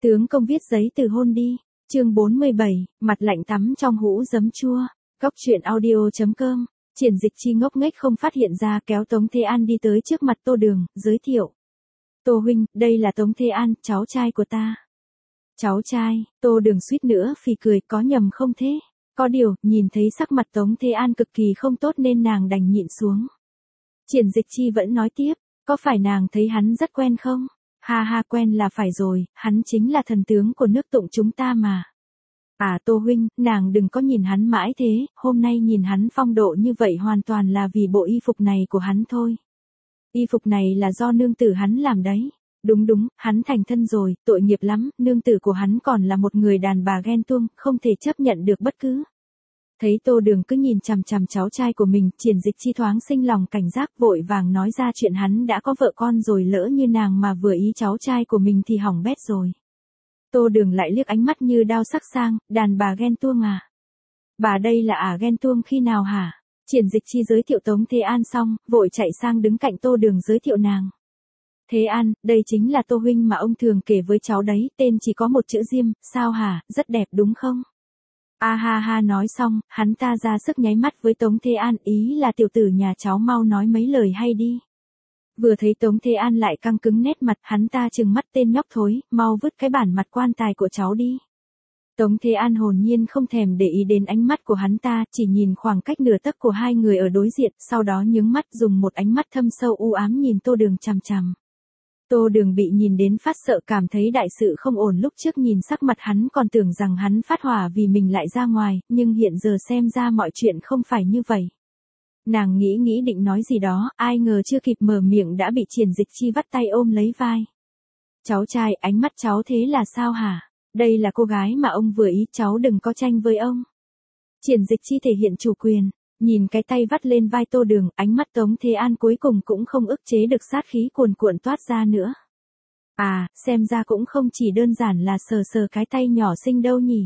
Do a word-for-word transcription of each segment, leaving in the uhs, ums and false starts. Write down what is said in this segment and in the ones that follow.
Tướng công viết giấy từ hôn đi. Chương bốn mươi bảy, mặt lạnh tắm trong hũ giấm chua. Cóc truyện audio chấm com. Triển Dịch Chi ngốc nghếch không phát hiện ra, kéo Tống Thế An đi tới trước mặt Tô Đường, giới thiệu. Tô huynh, đây là Tống Thế An, cháu trai của ta. Cháu trai, Tô Đường suýt nữa phì cười, có nhầm không thế? Có điều, nhìn thấy sắc mặt Tống Thế An cực kỳ không tốt nên nàng đành nhịn xuống. Triển Dịch Chi vẫn nói tiếp, có phải nàng thấy hắn rất quen không? Ha ha, quen là phải rồi, hắn chính là thần tướng của nước Tụng chúng ta mà. À Tô huynh, nàng đừng có nhìn hắn mãi thế, hôm nay nhìn hắn phong độ như vậy hoàn toàn là vì bộ y phục này của hắn thôi. Y phục này là do nương tử hắn làm đấy. Đúng đúng, hắn thành thân rồi, tội nghiệp lắm, nương tử của hắn còn là một người đàn bà ghen tuông, không thể chấp nhận được bất cứ. Thấy Tô Đường cứ nhìn chằm chằm cháu trai của mình, Triển Dịch Chi thoáng sinh lòng cảnh giác, vội vàng nói ra chuyện hắn đã có vợ con rồi, lỡ như nàng mà vừa ý cháu trai của mình thì hỏng bét rồi. Tô Đường lại liếc ánh mắt như đao sắc sang, đàn bà ghen tuông à? Bà đây là à ghen tuông khi nào hả? Triển Dịch Chi giới thiệu Tống Thế An xong, vội chạy sang đứng cạnh Tô Đường giới thiệu nàng. Thế An, đây chính là Tô huynh mà ông thường kể với cháu đấy, tên chỉ có một chữ Diêm, sao hả, rất đẹp đúng không? A ha ha, nói xong, hắn ta ra sức nháy mắt với Tống Thế An, ý là tiểu tử nhà cháu mau nói mấy lời hay đi. Vừa thấy Tống Thế An lại căng cứng nét mặt, hắn ta trừng mắt, tên nhóc thối, mau vứt cái bản mặt quan tài của cháu đi. Tống Thế An hồn nhiên không thèm để ý đến ánh mắt của hắn ta, chỉ nhìn khoảng cách nửa tấc của hai người ở đối diện, sau đó nhướng mắt dùng một ánh mắt thâm sâu u ám nhìn Tô Đường chằm chằm. Tô Đường bị nhìn đến phát sợ, cảm thấy đại sự không ổn, lúc trước nhìn sắc mặt hắn còn tưởng rằng hắn phát hỏa vì mình lại ra ngoài, nhưng hiện giờ xem ra mọi chuyện không phải như vậy. Nàng nghĩ nghĩ định nói gì đó, ai ngờ chưa kịp mở miệng đã bị Triển Dịch Chi vắt tay ôm lấy vai. Cháu trai, ánh mắt cháu thế là sao hả? Đây là cô gái mà ông vừa ý, cháu đừng có tranh với ông. Triển Dịch Chi thể hiện chủ quyền. Nhìn cái tay vắt lên vai Tô Đường, ánh mắt Tống Thế An cuối cùng cũng không ức chế được sát khí cuồn cuộn toát ra nữa. À, xem ra cũng không chỉ đơn giản là sờ sờ cái tay nhỏ xinh đâu nhỉ.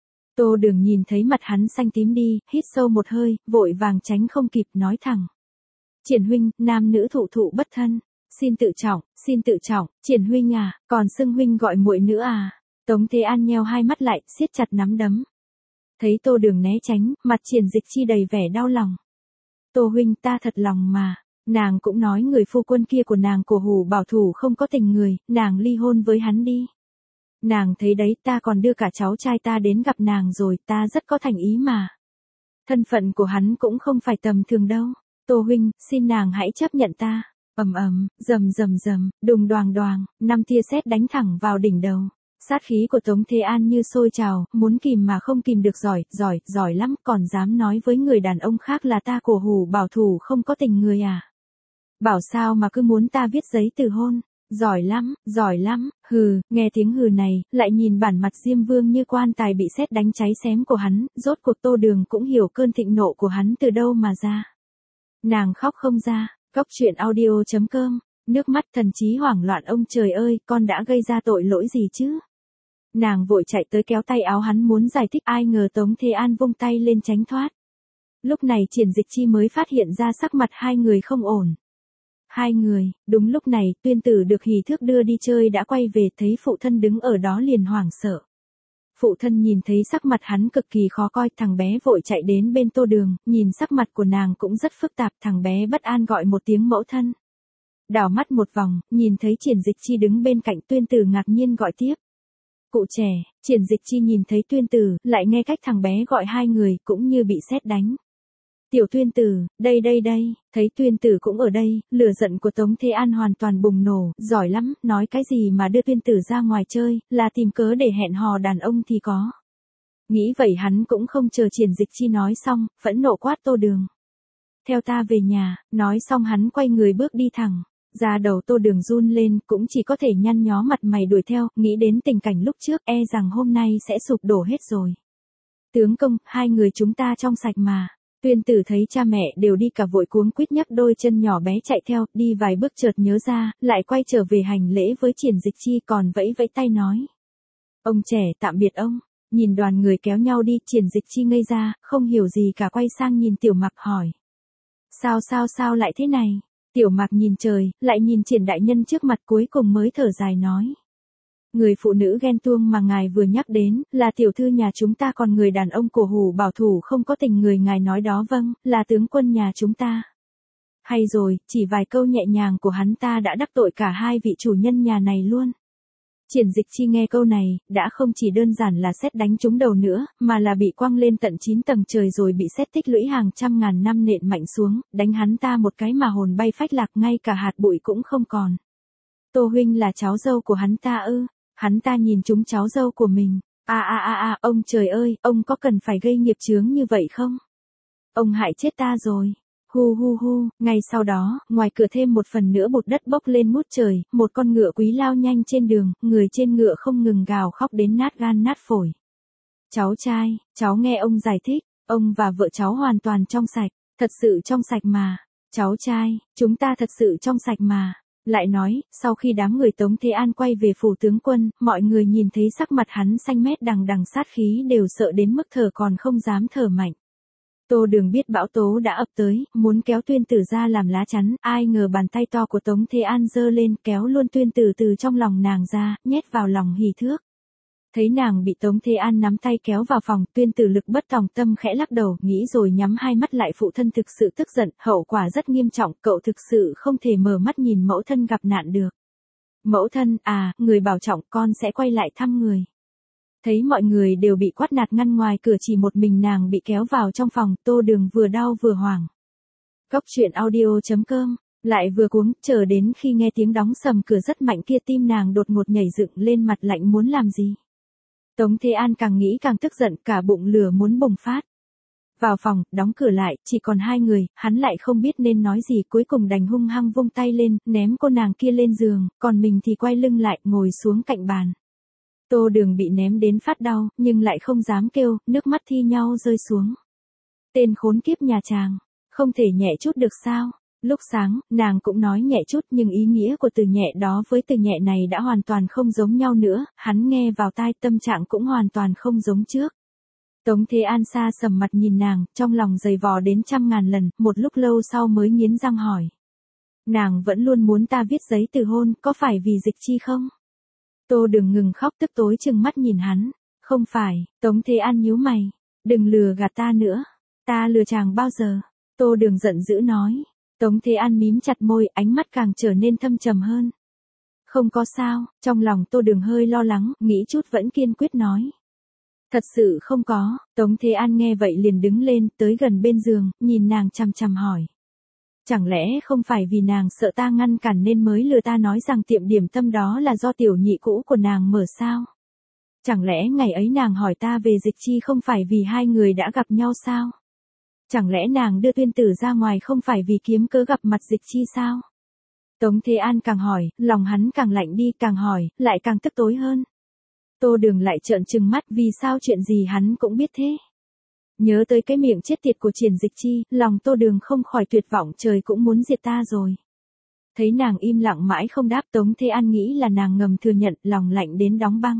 Tô Đường nhìn thấy mặt hắn xanh tím đi, hít sâu một hơi, vội vàng tránh không kịp nói thẳng. Triển huynh, nam nữ thụ thụ bất thân, xin tự trọng, xin tự trọng, Triển huynh à, còn xưng huynh gọi muội nữa à. Tống Thế An nheo hai mắt lại, siết chặt nắm đấm. Thấy Tô Đường né tránh, mặt Triển Dịch Chi đầy vẻ đau lòng. Tô huynh, ta thật lòng mà, nàng cũng nói người phu quân kia của nàng cổ hủ bảo thủ không có tình người, nàng ly hôn với hắn đi. Nàng thấy đấy, ta còn đưa cả cháu trai ta đến gặp nàng rồi, ta rất có thành ý mà. Thân phận của hắn cũng không phải tầm thường đâu. Tô huynh, xin nàng hãy chấp nhận ta. Ầm ầm, rầm rầm rầm, đùng đoàng đoàng, năm tia sét đánh thẳng vào đỉnh đầu. Sát khí của Tống Thế An như sôi trào, muốn kìm mà không kìm được, giỏi, giỏi, giỏi lắm, còn dám nói với người đàn ông khác là ta cổ hủ bảo thủ không có tình người à. Bảo sao mà cứ muốn ta viết giấy từ hôn, giỏi lắm, giỏi lắm, hừ, nghe tiếng hừ này, lại nhìn bản mặt Diêm Vương như quan tài bị sét đánh cháy xém của hắn, rốt cuộc Tô Đường cũng hiểu cơn thịnh nộ của hắn từ đâu mà ra. Nàng khóc không ra, cóc truyện audio chấm com, nước mắt thần trí hoảng loạn, ông trời ơi, con đã gây ra tội lỗi gì chứ? Nàng vội chạy tới kéo tay áo hắn muốn giải thích, ai ngờ Tống Thế An vung tay lên tránh thoát. Lúc này Triển Dịch Chi mới phát hiện ra sắc mặt hai người không ổn. Hai người, đúng lúc này, Tuyên Tử được hỉ thước đưa đi chơi đã quay về, thấy phụ thân đứng ở đó liền hoảng sợ. Phụ thân nhìn thấy sắc mặt hắn cực kỳ khó coi, thằng bé vội chạy đến bên Tô Đường, nhìn sắc mặt của nàng cũng rất phức tạp, thằng bé bất an gọi một tiếng mẫu thân. Đảo mắt một vòng, nhìn thấy Triển Dịch Chi đứng bên cạnh, Tuyên Tử ngạc nhiên gọi tiếp. Cụ trẻ, Triển Dịch Chi nhìn thấy Tuyên Tử, lại nghe cách thằng bé gọi hai người, cũng như bị sét đánh. Tiểu Tuyên Tử, đây đây đây, thấy Tuyên Tử cũng ở đây, lửa giận của Tống Thế An hoàn toàn bùng nổ, giỏi lắm, nói cái gì mà đưa Tuyên Tử ra ngoài chơi, là tìm cớ để hẹn hò đàn ông thì có. Nghĩ vậy hắn cũng không chờ Triển Dịch Chi nói xong, phẫn nộ quát Tô Đường. Theo ta về nhà, nói xong hắn quay người bước đi thẳng. Da đầu Tô Đường run lên, cũng chỉ có thể nhăn nhó mặt mày đuổi theo, nghĩ đến tình cảnh lúc trước, e rằng hôm nay sẽ sụp đổ hết rồi. Tướng công, hai người chúng ta trong sạch mà. Tuyên Tử thấy cha mẹ đều đi cả vội cuống quýt nhấc đôi chân nhỏ bé chạy theo, đi vài bước chợt nhớ ra, lại quay trở về hành lễ với Triển Dịch Chi, còn vẫy vẫy tay nói. Ông trẻ, tạm biệt ông. Nhìn đoàn người kéo nhau đi, Triển Dịch Chi ngây ra, không hiểu gì cả, quay sang nhìn Tiểu Mặc hỏi. Sao sao sao lại thế này? Tiểu Mặc nhìn trời, lại nhìn Triển đại nhân trước mặt, cuối cùng mới thở dài nói. Người phụ nữ ghen tuông mà ngài vừa nhắc đến, là tiểu thư nhà chúng ta, còn người đàn ông cổ hủ bảo thủ không có tình người ngài nói đó vâng, là tướng quân nhà chúng ta. Hay rồi, chỉ vài câu nhẹ nhàng của hắn ta đã đắc tội cả hai vị chủ nhân nhà này luôn. Triển Dịch Chi nghe câu này, đã không chỉ đơn giản là sét đánh trúng đầu nữa, mà là bị quăng lên tận chín tầng trời rồi bị sét tích lũy hàng trăm ngàn năm nện mạnh xuống, đánh hắn ta một cái mà hồn bay phách lạc, ngay cả hạt bụi cũng không còn. Tô huynh là cháu dâu của hắn ta ư? Hắn ta nhìn trúng cháu dâu của mình. A a a a, ông trời ơi, ông có cần phải gây nghiệp chướng như vậy không? Ông hại chết ta rồi. Hu hu hu, ngay sau đó, ngoài cửa thêm một phần nữa bụt đất bốc lên ngút trời, một con ngựa quý lao nhanh trên đường, người trên ngựa không ngừng gào khóc đến nát gan nát phổi. Cháu trai, cháu nghe ông giải thích, ông và vợ cháu hoàn toàn trong sạch, thật sự trong sạch mà. Cháu trai, chúng ta thật sự trong sạch mà. Lại nói, sau khi đám người Tống Thế An quay về phủ tướng quân, mọi người nhìn thấy sắc mặt hắn xanh mét đằng đằng sát khí đều sợ đến mức thở còn không dám thở mạnh. Tô Đường biết bão tố đã ập tới, muốn kéo Tuyên Tử ra làm lá chắn, ai ngờ bàn tay to của Tống Thế An giơ lên kéo luôn Tuyên Tử từ trong lòng nàng ra, nhét vào lòng hỉ thước. Thấy nàng bị Tống Thế An nắm tay kéo vào phòng, Tuyên Tử lực bất tòng tâm khẽ lắc đầu, nghĩ rồi nhắm hai mắt lại. Phụ thân thực sự tức giận, hậu quả rất nghiêm trọng, cậu thực sự không thể mở mắt nhìn mẫu thân gặp nạn được. Mẫu thân, à, người bảo trọng, con sẽ quay lại thăm người. Thấy mọi người đều bị quát nạt ngăn ngoài cửa, chỉ một mình nàng bị kéo vào trong phòng, Tô Đường vừa đau vừa hoảng. Cốc truyện audio chấm com, lại vừa cuống, chờ đến khi nghe tiếng đóng sầm cửa rất mạnh kia, tim nàng đột ngột nhảy dựng lên, mặt lạnh muốn làm gì. Tống Thế An càng nghĩ càng tức giận, cả bụng lửa muốn bùng phát. Vào phòng, đóng cửa lại, chỉ còn hai người, hắn lại không biết nên nói gì, cuối cùng đành hung hăng vung tay lên, ném cô nàng kia lên giường, còn mình thì quay lưng lại, ngồi xuống cạnh bàn. Tô Đường bị ném đến phát đau, nhưng lại không dám kêu, nước mắt thi nhau rơi xuống. Tên khốn kiếp nhà chàng, không thể nhẹ chút được sao? Lúc sáng, nàng cũng nói nhẹ chút, nhưng ý nghĩa của từ nhẹ đó với từ nhẹ này đã hoàn toàn không giống nhau nữa, hắn nghe vào tai, tâm trạng cũng hoàn toàn không giống trước. Tống Thế An xa sầm mặt nhìn nàng, trong lòng dày vò đến trăm ngàn lần, một lúc lâu sau mới nghiến răng hỏi. Nàng vẫn luôn muốn ta viết giấy từ hôn, có phải vì Dịch Chi không? Tô Đường ngừng khóc, tức tối trừng mắt nhìn hắn. Không phải. Tống Thế An nhíu mày. Đừng lừa gạt ta nữa. Ta lừa chàng bao giờ? Tô Đường giận dữ nói. Tống Thế An mím chặt môi, ánh mắt càng trở nên thâm trầm hơn. Không có sao. Trong lòng Tô Đường hơi lo lắng, nghĩ chút vẫn kiên quyết nói. Thật sự không có. Tống Thế An nghe vậy liền đứng lên, tới gần bên giường, nhìn nàng chằm chằm hỏi. Chẳng lẽ không phải vì nàng sợ ta ngăn cản nên mới lừa ta nói rằng tiệm điểm tâm đó là do tiểu nhị cũ của nàng mở sao? Chẳng lẽ ngày ấy nàng hỏi ta về Dịch Chi không phải vì hai người đã gặp nhau sao? Chẳng lẽ nàng đưa Tuyên Tử ra ngoài không phải vì kiếm cớ gặp mặt Dịch Chi sao? Tống Thế An càng hỏi, lòng hắn càng lạnh đi, càng hỏi, lại càng tức tối hơn. Tô Đường lại trợn trừng mắt, vì sao chuyện gì hắn cũng biết thế? Nhớ tới cái miệng chết tiệt của Triển Dịch Chi, lòng Tô Đường không khỏi tuyệt vọng, trời cũng muốn diệt ta rồi. Thấy nàng im lặng mãi không đáp, Tống Thế An nghĩ là nàng ngầm thừa nhận, lòng lạnh đến đóng băng.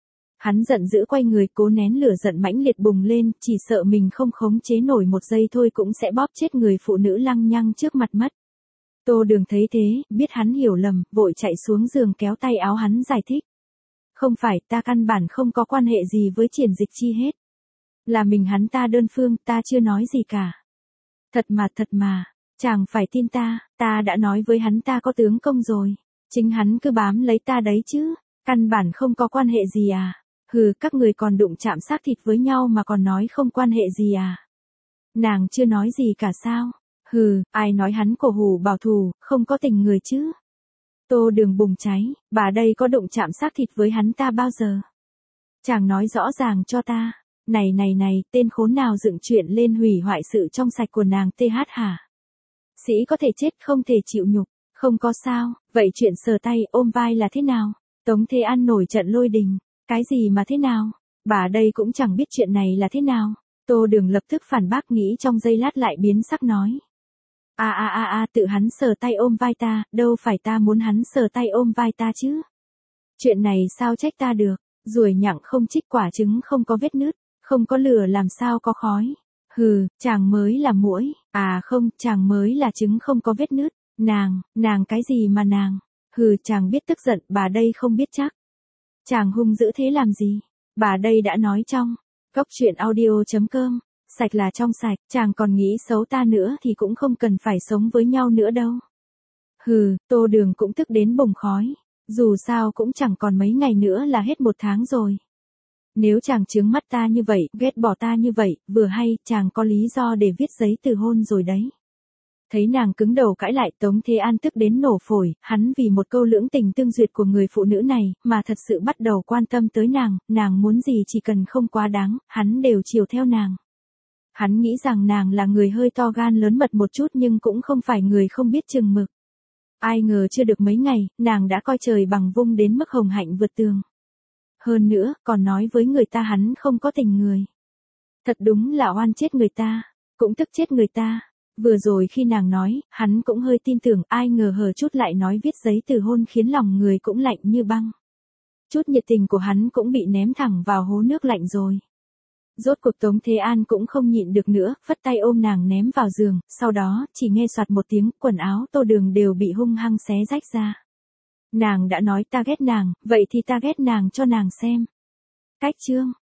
Hắn giận dữ quay người, cố nén lửa giận mãnh liệt bùng lên, chỉ sợ mình không khống chế nổi một giây thôi cũng sẽ bóp chết người phụ nữ lăng nhăng trước mặt mất. Tô Đường thấy thế, biết hắn hiểu lầm, vội chạy xuống giường kéo tay áo hắn giải thích. Không phải, ta căn bản không có quan hệ gì với Triển Dịch Chi hết. Là mình hắn ta đơn phương, ta chưa nói gì cả. Thật mà, thật mà, chàng phải tin ta, ta đã nói với hắn ta có tướng công rồi. Chính hắn cứ bám lấy ta đấy chứ, căn bản không có quan hệ gì à. Hừ, các người còn đụng chạm xác thịt với nhau mà còn nói không quan hệ gì à. Nàng chưa nói gì cả sao. Hừ, ai nói hắn cổ hủ bảo thủ, không có tình người chứ. Tô Đường bùng cháy, bà đây có đụng chạm xác thịt với hắn ta bao giờ? Chàng nói rõ ràng cho ta. Này này này, tên khốn nào dựng chuyện lên hủy hoại sự trong sạch của nàng tê hát hả? Sĩ có thể chết không thể chịu nhục, không có sao, vậy chuyện sờ tay ôm vai là thế nào? Tống Thế An nổi trận lôi đình, cái gì mà thế nào? Bà đây cũng chẳng biết chuyện này là thế nào. Tô Đường lập tức phản bác, nghĩ trong giây lát lại biến sắc nói. A a a a, tự hắn sờ tay ôm vai ta, đâu phải ta muốn hắn sờ tay ôm vai ta chứ. Chuyện này sao trách ta được, ruồi nhặng không chích quả trứng không có vết nứt, không có lửa làm sao có khói. Hừ, chàng mới là muỗi, à không, chàng mới là trứng không có vết nứt. Nàng, nàng cái gì mà nàng, hừ, chàng biết tức giận, bà đây không biết chắc. Chàng hung dữ thế làm gì? Bà đây đã nói trong. Cốc truyện audio.com. Sạch là trong sạch, chàng còn nghĩ xấu ta nữa thì cũng không cần phải sống với nhau nữa đâu. Hừ, Tô Đường cũng tức đến bùng khói. Dù sao cũng chẳng còn mấy ngày nữa là hết một tháng rồi. Nếu chàng chướng mắt ta như vậy, ghét bỏ ta như vậy, vừa hay, chàng có lý do để viết giấy từ hôn rồi đấy. Thấy nàng cứng đầu cãi lại, Tống Thế An tức đến nổ phổi, hắn vì một câu lưỡng tình tương duyệt của người phụ nữ này, mà thật sự bắt đầu quan tâm tới nàng, nàng muốn gì chỉ cần không quá đáng, hắn đều chiều theo nàng. Hắn nghĩ rằng nàng là người hơi to gan lớn mật một chút nhưng cũng không phải người không biết chừng mực. Ai ngờ chưa được mấy ngày, nàng đã coi trời bằng vung đến mức hồng hạnh vượt tường. Hơn nữa, còn nói với người ta hắn không có tình người. Thật đúng là oan chết người ta, cũng tức chết người ta. Vừa rồi khi nàng nói, hắn cũng hơi tin tưởng, ai ngờ hờ chút lại nói viết giấy từ hôn khiến lòng người cũng lạnh như băng. Chút nhiệt tình của hắn cũng bị ném thẳng vào hố nước lạnh rồi. Rốt cuộc Tống Thế An cũng không nhịn được nữa, phất tay ôm nàng ném vào giường, sau đó, chỉ nghe soạt một tiếng, quần áo Tô Đường đều bị hung hăng xé rách ra. Nàng đã nói ta ghét nàng, vậy thì ta ghét nàng cho nàng xem. Cách chương.